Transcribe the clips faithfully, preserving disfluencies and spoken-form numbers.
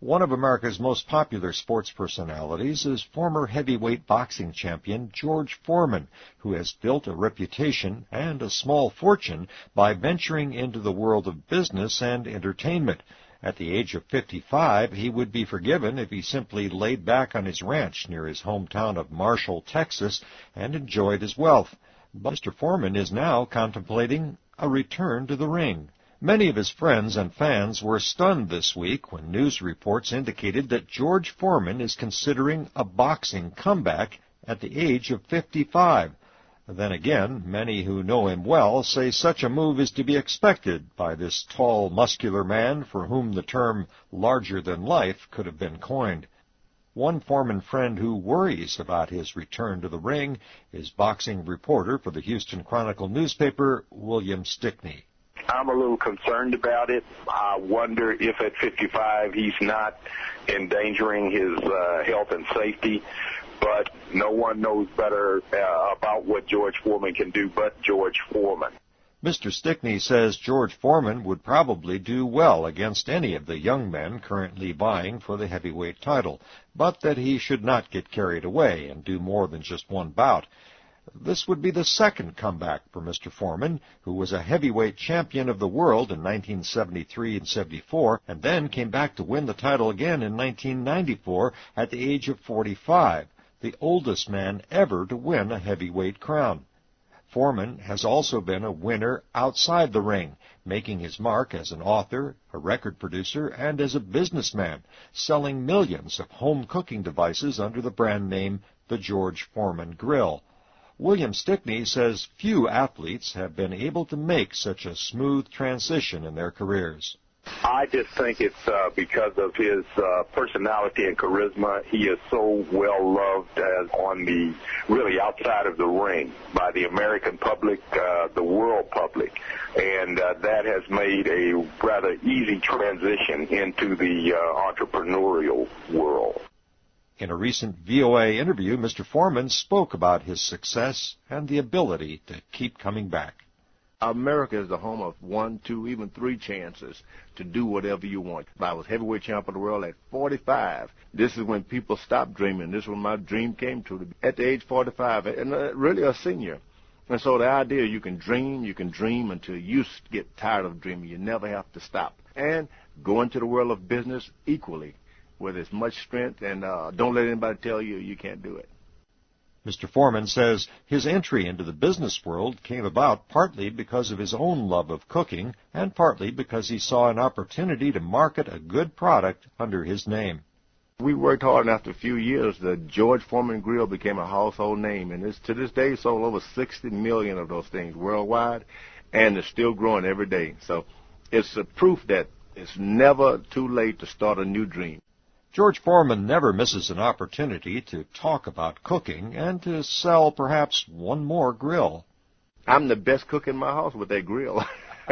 One of America's most popular sports personalities is former heavyweight boxing champion George Foreman, who has built a reputation and a small fortune by venturing into the world of business and entertainment. At the age of fifty-five, he would be forgiven if he simply laid back on his ranch near his hometown of Marshall, Texas, and enjoyed his wealth. But Mister Foreman is now contemplating a return to the ring. Many of his friends and fans were stunned this week when news reports indicated that George Foreman is considering a boxing comeback at the age of fifty-five. Then again, many who know him well say such a move is to be expected by this tall, muscular man for whom the term larger than life could have been coined. One Foreman friend who worries about his return to the ring is boxing reporter for the Houston Chronicle newspaper, William Stickney. I'm a little concerned about it. I wonder if at fifty-five he's not endangering his uh, health and safety, but no one knows better uh, about what George Foreman can do but George Foreman. Mister Stickney says George Foreman would probably do well against any of the young men currently vying for the heavyweight title, but that he should not get carried away and do more than just one bout. This would be the second comeback for Mister Foreman, who was a heavyweight champion of the world in nineteen seventy-three and seventy-four, and then came back to win the title again in nineteen ninety-four at the age of forty-five, the oldest man ever to win a heavyweight crown. Foreman has also been a winner outside the ring, making his mark as an author, a record producer, and as a businessman, selling millions of home cooking devices under the brand name The George Foreman Grill. William Stickney says few athletes have been able to make such a smooth transition in their careers. I just think it's uh, because of his uh, personality and charisma. He is so well loved as on the really outside of the ring by the American public, uh, the world public, and uh, that has made a rather easy transition into the uh, entrepreneurial world. In a recent V O A interview, Mister Foreman spoke about his success and the ability to keep coming back. America is the home of one, two, even three chances to do whatever you want. I was heavyweight champion of the world at forty-five. This is when people stopped dreaming. This is when my dream came true. At the age forty-five, and uh, really a senior. And so the idea you can dream, you can dream until you get tired of dreaming. You never have to stop. And go into the world of business equally, with as much strength, and uh, don't let anybody tell you you can't do it. Mister Foreman says his entry into the business world came about partly because of his own love of cooking and partly because he saw an opportunity to market a good product under his name. We worked hard, and after a few years, the George Foreman Grill became a household name, and it's, to this day sold over sixty million of those things worldwide, and it's still growing every day. So it's a proof that it's never too late to start a new dream. George Foreman never misses an opportunity to talk about cooking and to sell perhaps one more grill. I'm the best cook in my house with that grill.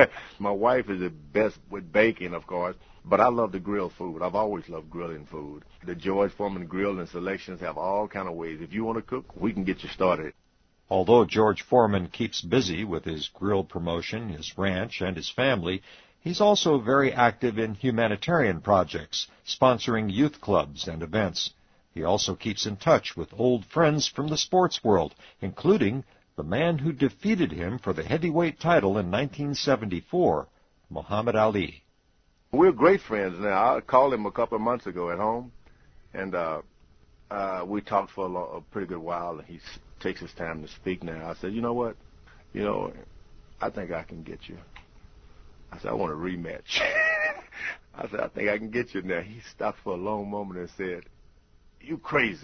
My wife is the best with baking, of course, but I love to grill food. I've always loved grilling food. The George Foreman Grill and Selections have all kind of ways. If you want to cook, we can get you started. Although George Foreman keeps busy with his grill promotion, his ranch, and his family, he's also very active in humanitarian projects, sponsoring youth clubs and events. He also keeps in touch with old friends from the sports world, including the man who defeated him for the heavyweight title in nineteen seventy-four, Muhammad Ali. We're great friends now. I called him a couple of months ago at home, and uh, uh, we talked for a, long, a pretty good while, and he s- takes his time to speak now. I said, you know what? You know, I think I can get you. I said, I want a rematch. I said, I think I can get you now. He stopped for a long moment and said, you crazy.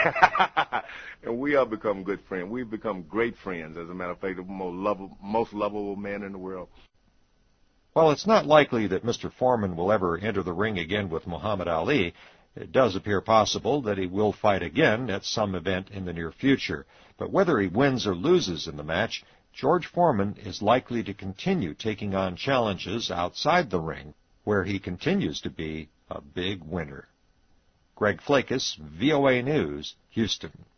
And we have become good friends. We've become great friends, as a matter of fact, the most lovable, most lovable man in the world. While it's not likely that Mister Foreman will ever enter the ring again with Muhammad Ali, it does appear possible that he will fight again at some event in the near future. But whether he wins or loses in the match, George Foreman is likely to continue taking on challenges outside the ring, where he continues to be a big winner. Greg Flakus, V O A News, Houston.